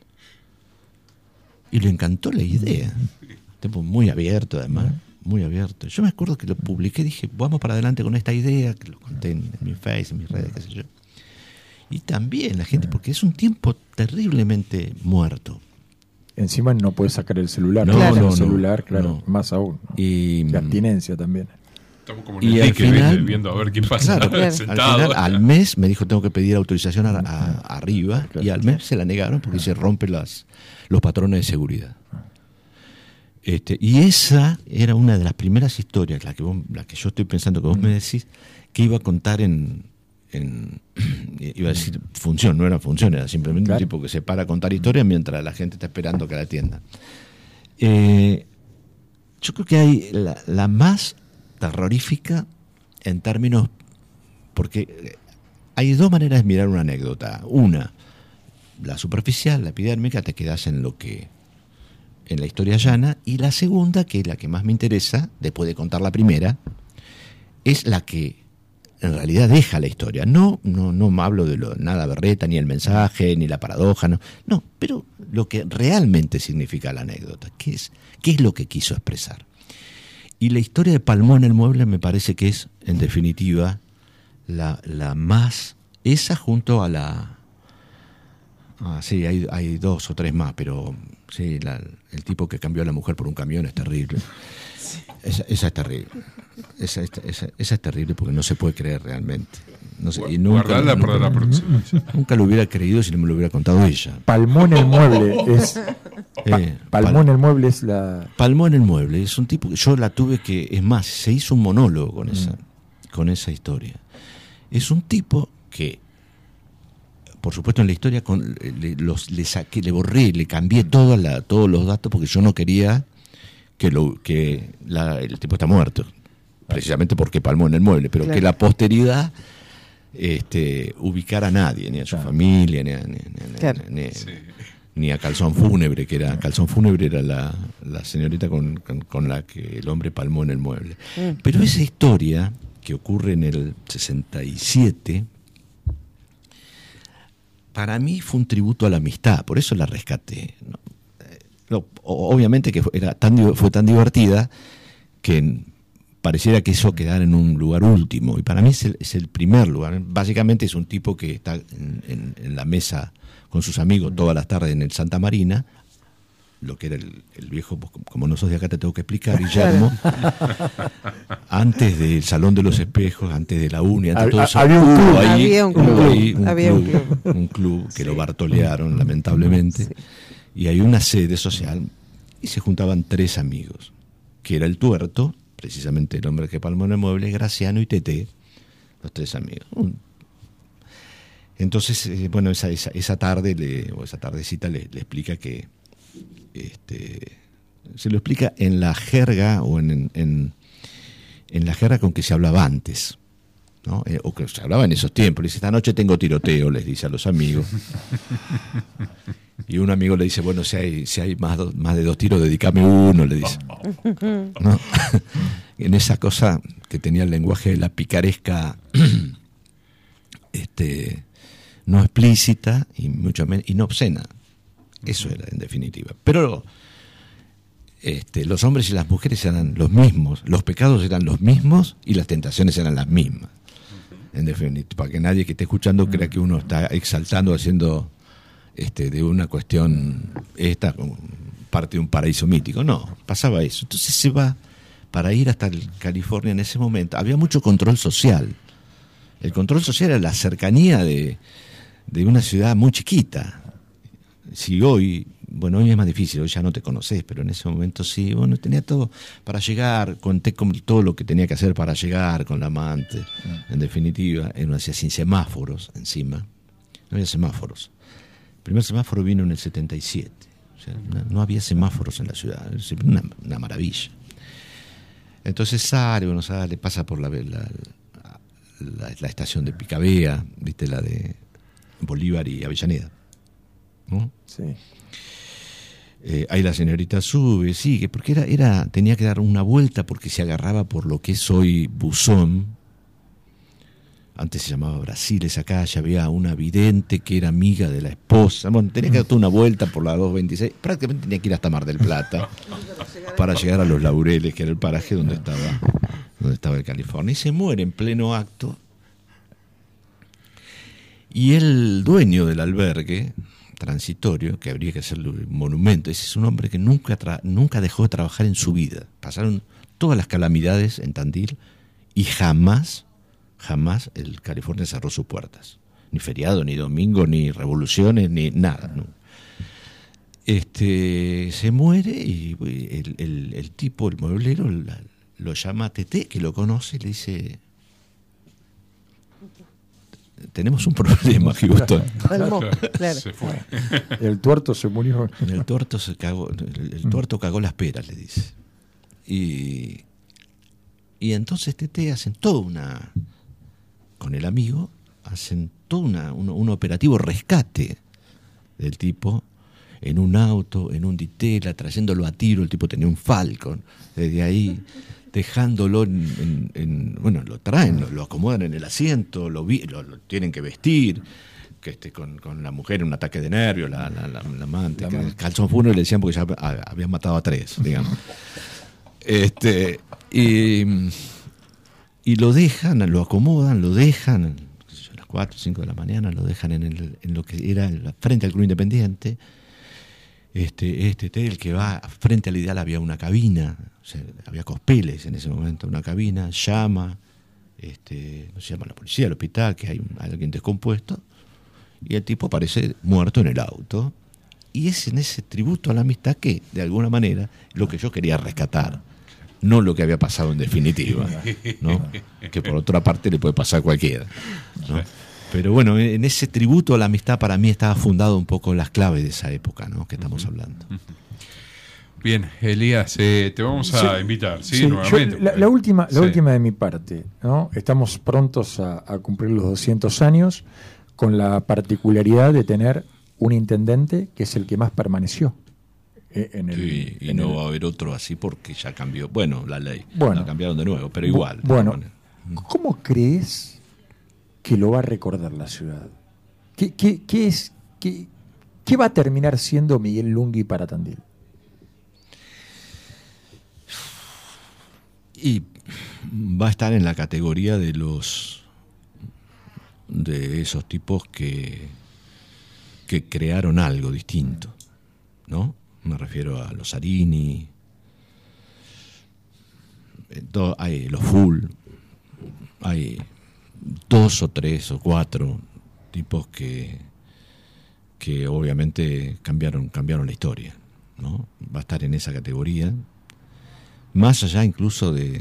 Y le encantó la idea. Tipo muy abierto, además. Muy abierto. Yo me acuerdo que lo publiqué, dije, vamos para adelante con esta idea, que lo conté en mi Face, en mis redes, qué sé yo. Y también la gente, porque es un tiempo terriblemente muerto. Encima no puedes sacar el celular. No. Más aún. ¿No? Y la abstinencia también. Estamos como en el final, viendo a ver qué pasa. Claro, al mes me dijo, tengo que pedir autorización arriba, y al mes se la negaron porque se rompen los patrones de seguridad. Y esa era una de las primeras historias, la que yo estoy pensando que vos me decís, que iba a contar iba a decir función, no era función, era simplemente un tipo que se para a contar historias mientras la gente está esperando que la atienda. Yo creo que hay la más terrorífica en términos, porque hay dos maneras de mirar una anécdota. Una, la superficial, la epidérmica, te quedas en la historia llana, y la segunda, que es la que más me interesa, después de contar la primera, es la que en realidad deja la historia. No hablo de nada berreta, ni el mensaje, ni la paradoja, no, pero lo que realmente significa la anécdota, qué es lo que quiso expresar. Y la historia de Palmó en el mueble me parece que es, en definitiva, la más, esa junto a la... sí, hay dos o tres más, pero sí, el tipo que cambió a la mujer por un camión es terrible. Sí. Esa es terrible. Esa es terrible porque no se puede creer realmente. No sé, y nunca lo hubiera creído si no me lo hubiera contado ella. Palmó en el mueble es... Palmó en el mueble es la... Palmó en el mueble es un tipo que yo la tuve que... Es más, se hizo un monólogo con esa historia. Es un tipo que... Por supuesto, en la historia le saqué, le borré, le cambié todos los datos porque yo no quería que el tipo está muerto, precisamente porque palmó en el mueble, pero que la posteridad ubicara a nadie, ni a su familia, ni a Calzón Fúnebre, Calzón Fúnebre era la señorita con la que el hombre palmó en el mueble. Pero esa historia, que ocurre en el 67... para mí fue un tributo a la amistad, por eso la rescaté. Obviamente que fue tan divertida que pareciera que eso quedara en un lugar último, y para mí es el primer lugar. Básicamente es un tipo que está en la mesa con sus amigos todas las tardes en el Santa Marina, lo que era el viejo, como no sos de acá te tengo que explicar, Guillermo, antes del Salón de los Espejos, antes de la Uni, antes de todo eso, había un club que lo bartolearon lamentablemente, sí. Y hay una sede social y se juntaban tres amigos, que era el Tuerto, precisamente el hombre que palmó en el mueble, Graciano y Teté, los tres amigos. Entonces, bueno, esa tarde esa tardecita le explica que se lo explica en la jerga o en la jerga con que se hablaba antes, ¿no? O que se hablaba en esos tiempos. Le dice, esta noche tengo tiroteo, les dice a los amigos. Y un amigo le dice, bueno, si hay más de 2 tiros, dedícame uno, le dice. ¿No? En esa cosa que tenía el lenguaje de la picaresca no explícita y mucho menos, y no obscena. Eso era, en definitiva. Pero los hombres y las mujeres eran los mismos, los pecados eran los mismos y las tentaciones eran las mismas. En definitiva, para que nadie que esté escuchando crea que uno está exaltando, haciendo de una cuestión parte de un paraíso mítico. No, pasaba eso. Entonces se va para ir hasta California en ese momento. Había mucho control social. El control social era la cercanía de una ciudad muy chiquita. Si hoy es más difícil, hoy ya no te conoces, pero en ese momento sí, tenía todo para llegar, conté con todo lo que tenía que hacer para llegar con la amante, en definitiva, en una ciudad sin semáforos encima, no había semáforos. El primer semáforo vino en el 77, o sea, no había semáforos en la ciudad, una maravilla. Entonces sale, pasa por la estación de Picabea, ¿viste? La de Bolívar y Avellaneda, ¿no? Sí. Ahí la señorita sube, sigue, porque tenía que dar una vuelta porque se agarraba por lo que es hoy Buzón. Antes se llamaba Brasil esa calle, había una vidente que era amiga de la esposa. Bueno, tenía que dar toda una vuelta por la 226, prácticamente tenía que ir hasta Mar del Plata para llegar a Los Laureles, que era el paraje donde estaba el California. Y se muere en pleno acto. Y el dueño del albergue transitorio, que habría que hacerle un monumento, ese es un hombre que nunca dejó de trabajar en su vida. Pasaron todas las calamidades en Tandil y jamás el California cerró sus puertas. Ni feriado, ni domingo, ni revoluciones, ni nada, ¿no? Se muere y el tipo, el mueblero, lo llama a Tete, que lo conoce, y le dice: tenemos un problema, Houston. Claro. Se fue. El tuerto se murió. El tuerto se cagó, el tuerto cagó las peras, le dice. Y entonces Tete hacen toda con el amigo, hacen todo un operativo rescate del tipo en un auto, en un ditela, trayéndolo a tiro. El tipo tenía un Falcon, desde ahí dejándolo bueno, lo traen, lo acomodan en el asiento, lo tienen que vestir, que con la mujer en un ataque de nervios, la amante, que el calzón fúnebre le decían porque ya habían matado a 3, digamos. Y lo dejan, lo acomodan, lo dejan a las 4 o 5 de la mañana, lo dejan en lo que era frente al Club Independiente. El que va frente al Ideal, había una cabina, o sea, había Cospeles en ese momento, una cabina, llama, no se llama la policía, al hospital, que hay alguien descompuesto, y el tipo aparece muerto en el auto. Y es en ese tributo a la amistad que, de alguna manera, lo que yo quería rescatar, no lo que había pasado en definitiva, ¿no? Que por otra parte le puede pasar a cualquiera, ¿no? Pero bueno, en ese tributo a la amistad, para mí estaba fundado un poco las claves de esa época, ¿no? Que estamos hablando. Bien, Elías, te vamos a invitar, ¿sí? Nuevamente. La última de mi parte, ¿no? Estamos prontos a cumplir los 200 años, con la particularidad de tener un intendente que es el que más permaneció. No va a haber otro así porque ya cambió, la ley. Bueno, la cambiaron de nuevo, pero igual. Bueno, ¿cómo crees que lo va a recordar la ciudad? ¿Qué va a terminar siendo Miguel Lunghi para Tandil? Y va a estar en la categoría de esos tipos que crearon algo distinto, ¿no? Me refiero a los Arini, hay los Full, hay 2 o 3 o 4 tipos que obviamente cambiaron la historia, ¿no? Va a estar en esa categoría, más allá incluso de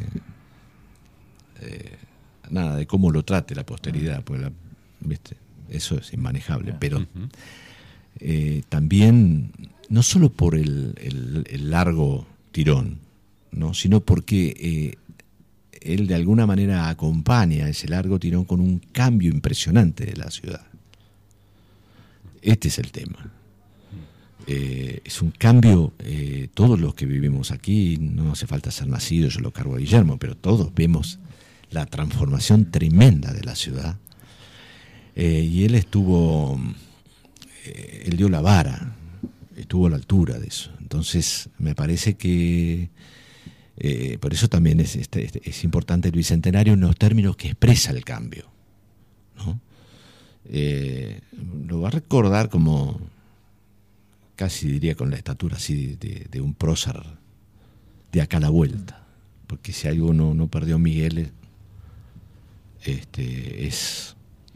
cómo lo trate la posteridad, pues ¿viste? Eso es inmanejable, pero también no solo por el largo tirón, ¿no? Sino porque él de alguna manera acompaña ese largo tirón con un cambio impresionante de la ciudad. Este es el tema. Es un cambio, todos los que vivimos aquí, no hace falta ser nacidos, yo lo cargo a Guillermo, pero todos vemos la transformación tremenda de la ciudad. Y él dio la vara, estuvo a la altura de eso. Entonces me parece que por eso también es importante el Bicentenario en los términos que expresa el cambio, ¿no? Lo va a recordar como, casi diría con la estatura así de un prócer de acá a la vuelta, porque si algo no perdió Miguel es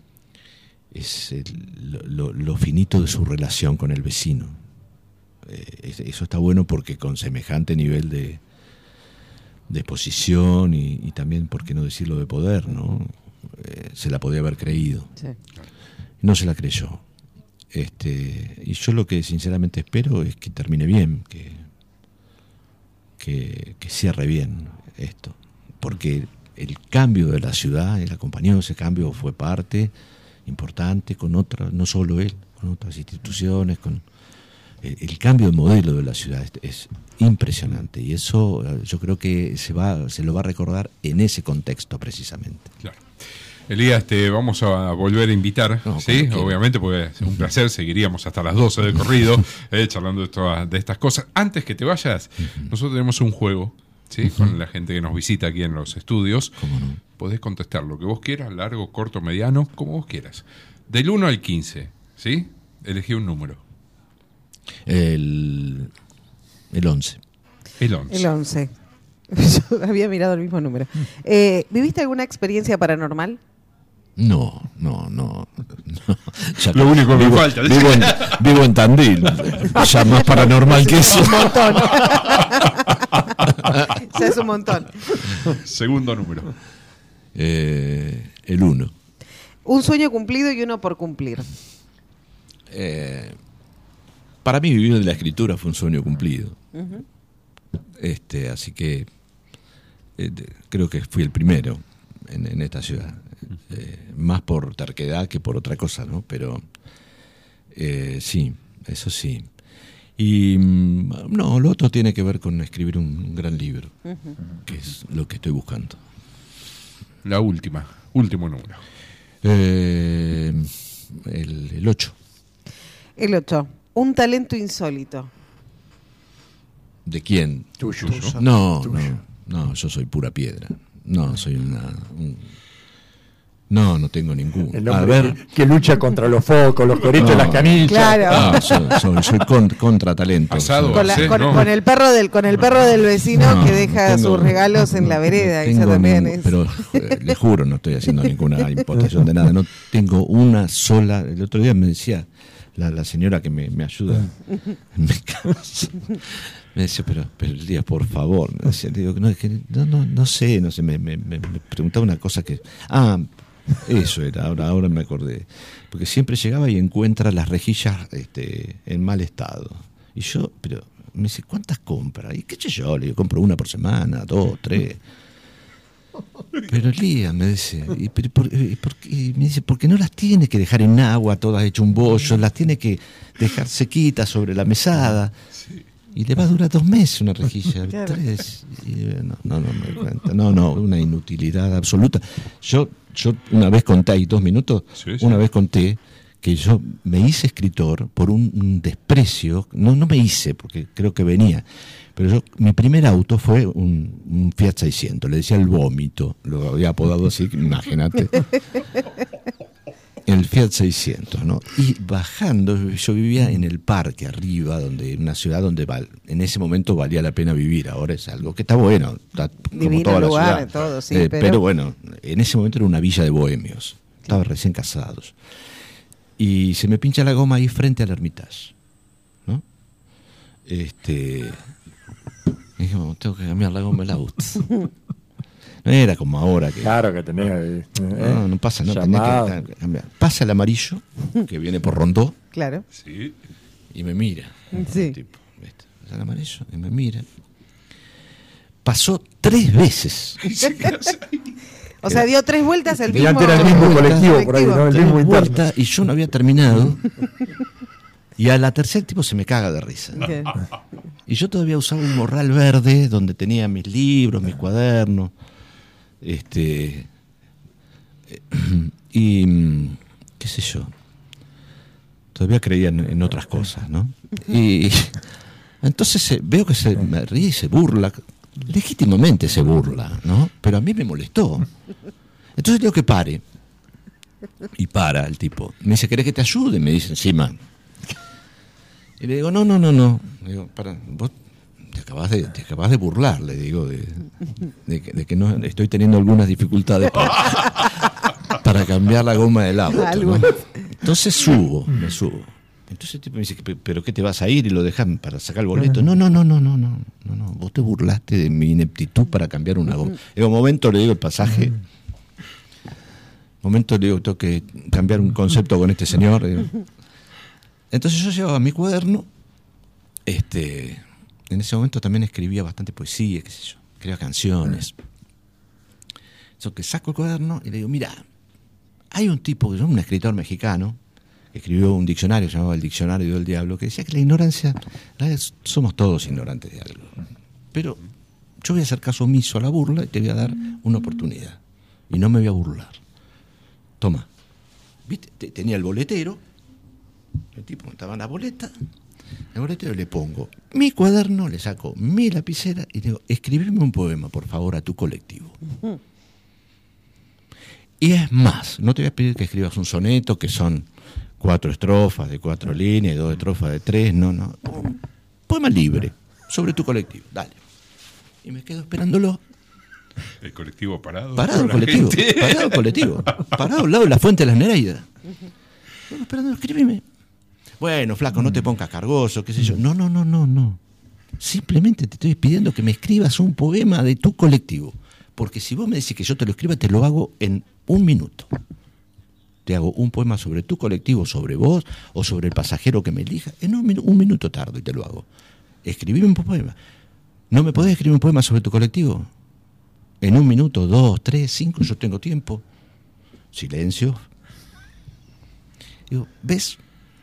lo finito de su relación con el vecino. Eso está bueno porque con semejante nivel de exposición y también, por qué no decirlo, de poder, ¿no? Se la podía haber creído. Sí. No se la creyó. Y yo lo que sinceramente espero es que termine bien, que cierre bien esto, porque el cambio de la ciudad, él acompañó ese cambio, fue parte importante con otras, no solo él, con otras instituciones, con el cambio de modelo de la ciudad es impresionante, y eso yo creo que se lo va a recordar en ese contexto precisamente. Claro. Elías, te vamos a volver a invitar, ¿sí? Obviamente, porque es un placer, seguiríamos hasta las 12 del corrido, charlando de estas cosas. Antes que te vayas, nosotros tenemos un juego, ¿sí? Con la gente que nos visita aquí en los estudios. ¿Cómo no? Podés contestar lo que vos quieras, largo, corto, mediano, como vos quieras. Del 1 al 15, ¿sí? Elegí un número. El 11. El 11. El 11. Yo había mirado el mismo número. ¿Viviste alguna experiencia paranormal? No. Ya lo único que me falta. Vivo en Tandil. Ya más paranormal que eso. Un montón. Ya es un montón. Segundo número. El 1. Un sueño cumplido y uno por cumplir. Para mí vivir de la escritura fue un sueño cumplido. Así que creo que fui el primero en esta ciudad. Más por terquedad que por otra cosa, ¿no? Pero sí, eso sí. Y no, lo otro tiene que ver con escribir un gran libro, que es lo que estoy buscando. La último número. El 8. El 8. Un talento insólito. ¿De quién? Tuyo. No, yo soy pura piedra. No, soy no tengo ninguno. El hombre que lucha contra los focos, los coritos, las canillas. Claro. Soy contra talento. Pasado, con el perro del vecino que deja sus regalos en la vereda. Eso también es. Pero le juro, no estoy haciendo ninguna impostación de nada. No tengo una sola. El otro día me decía la señora que me ayuda en mi casa. Me decía, pero Elías, por favor. Me decía, digo, no sé, me preguntaba una cosa que... eso era, ahora me acordé. Porque siempre llegaba y encuentra las rejillas en mal estado. Y yo, pero me dice, ¿cuántas compra? Y qué sé yo, le digo, compro una por semana, 2, 3. Pero Elías me dice, y me dice, porque no las tiene que dejar en agua todas hecho un bollo, las tiene que dejar sequitas sobre la mesada. Sí. Y le va a durar 2 meses una rejilla, claro. 3. No me doy cuenta. No, una inutilidad absoluta. Yo una vez conté, ahí 2 minutos, sí. Una vez conté que yo me hice escritor por un desprecio, no me hice, porque creo que venía, pero mi primer auto fue un Fiat 600, le decía el vómito, lo había apodado así, imagínate. El Fiat 600, ¿no? Y bajando, yo vivía en el parque arriba, una ciudad donde en ese momento valía la pena vivir. Ahora es algo que está bueno, está como toda la ciudad. Todo, sí, pero bueno, en ese momento era una villa de bohemios. Estaba recién casados. Y se me pincha la goma ahí frente al Hermitage, ¿no? Y dije, tengo que cambiar la goma del auto. No era como ahora que... Claro que tenés... No pasa, no tenés que cambiar. Pasa el amarillo, que viene por Rondó. Claro. Sí. Y me mira. Sí. Tipo, pasa el amarillo y me mira. Pasó 3 veces. O sea, dio 3 vueltas el mismo... Era el mismo colectivo por ahí, ¿no? El mismo vueltas y yo no había terminado. Y a la tercera el tipo se me caga de risa. Okay. Y yo todavía usaba un morral verde donde tenía mis libros, mis cuadernos. Y qué sé yo, todavía creía en otras cosas, ¿no? Y entonces veo que se me ríe y se burla, legítimamente se burla, ¿no? Pero a mí me molestó. Entonces digo que pare. Y para el tipo. Me dice, ¿querés que te ayude? Me dice encima. Y le digo, no. Le digo, para, vos te acabas de burlar, le digo, de que no estoy teniendo algunas dificultades para cambiar la goma del auto, ¿no? Entonces me subo. Entonces el tipo me dice, ¿pero qué te vas a ir y lo dejas para sacar el boleto? No, vos te burlaste de mi ineptitud para cambiar una goma. En un momento le digo el pasaje, momento le digo, tengo que cambiar un concepto con este señor. Entonces yo llevaba mi cuaderno, en ese momento también escribía bastante poesía, qué sé yo. escribía canciones. Entonces que saco el cuaderno y le digo, mira, hay un tipo, un escritor mexicano, que escribió un diccionario, se llamaba El Diccionario del Diablo, que decía que la ignorancia, somos todos ignorantes de algo. Pero yo voy a hacer caso omiso a la burla y te voy a dar una oportunidad. Y no me voy a burlar. Toma. ¿Viste? Tenía el boletero, el tipo montaba la boleta, el boletero le pongo mi cuaderno, le saco mi lapicera y digo, escribirme un poema, por favor, a tu colectivo. Y es más, no te voy a pedir que escribas un soneto, que son 4 estrofas de 4 líneas, 2 estrofas de 3, no. Un poema libre, sobre tu colectivo, dale. Y me quedo esperándolo. El colectivo parado. Parado el colectivo. Parado al lado de la fuente de las Nereidas. Estoy esperando, escríbeme. Bueno, flaco, no te pongas cargoso, qué sé yo. No. Simplemente te estoy pidiendo que me escribas un poema de tu colectivo. Porque si vos me decís que yo te lo escriba, te lo hago en 1 minuto. Te hago un poema sobre tu colectivo, sobre vos, o sobre el pasajero que me elija. En 1 minuto tardo y te lo hago. Escribime un poema. ¿No me podés escribir un poema sobre tu colectivo? En 1 minuto, 2, 3, 5, yo tengo tiempo. Silencio. Digo, ¿ves?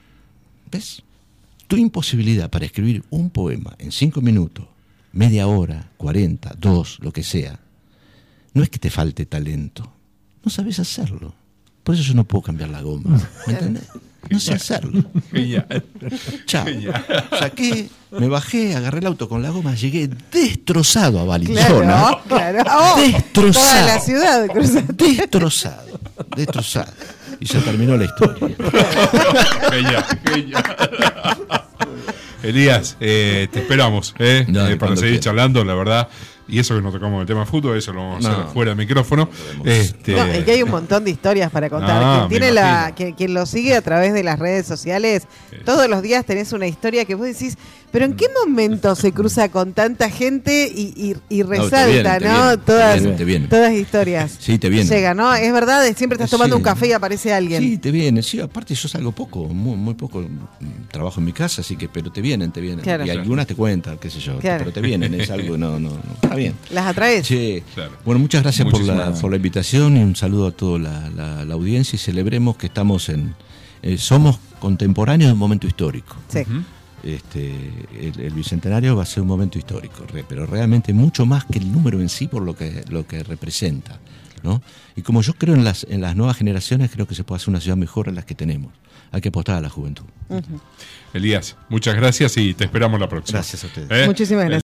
Tu imposibilidad para escribir un poema en 5 minutos, media hora, 40, 2, lo que sea, no es que te falte talento. No sabes hacerlo. Por eso yo no puedo cambiar la goma. ¿Me entendés? No sé hacerlo. Chao. Saqué, me bajé, agarré el auto con la goma, llegué destrozado a Valinzona. Claro. Destrozado. Toda la ciudad Destrozado. Y se terminó la historia. Genial. Elías, te esperamos para seguir charlando, la verdad. Y eso que no tocamos el tema fútbol, eso lo vamos a hacer fuera del micrófono. Es que hay un montón de historias para contar. Quien lo sigue a través de las redes sociales, todos los días tenés una historia que vos decís, pero ¿en qué momento se cruza con tanta gente y resalta, Te viene. Todas historias. Sí, te viene. Llega, ¿no? Es verdad, siempre estás tomando un café y aparece alguien. Sí, te viene. Sí, aparte yo salgo poco, muy poco. Trabajo en mi casa, así que, pero te vienen. Claro. Y algunas te cuentan, qué sé yo, pero te vienen, es algo, no. Está bien. ¿Las atraes? Sí. Claro. Bueno, muchas gracias por la invitación y un saludo a toda la audiencia y celebremos que estamos somos contemporáneos de un momento histórico. Sí. El bicentenario va a ser un momento histórico, pero realmente mucho más que el número en sí por lo que representa, ¿no? Y como yo creo en las nuevas generaciones, creo que se puede hacer una ciudad mejor en las que tenemos. Hay que apostar a la juventud. Elías, muchas gracias y te esperamos la próxima. Gracias a ustedes. Muchísimas gracias.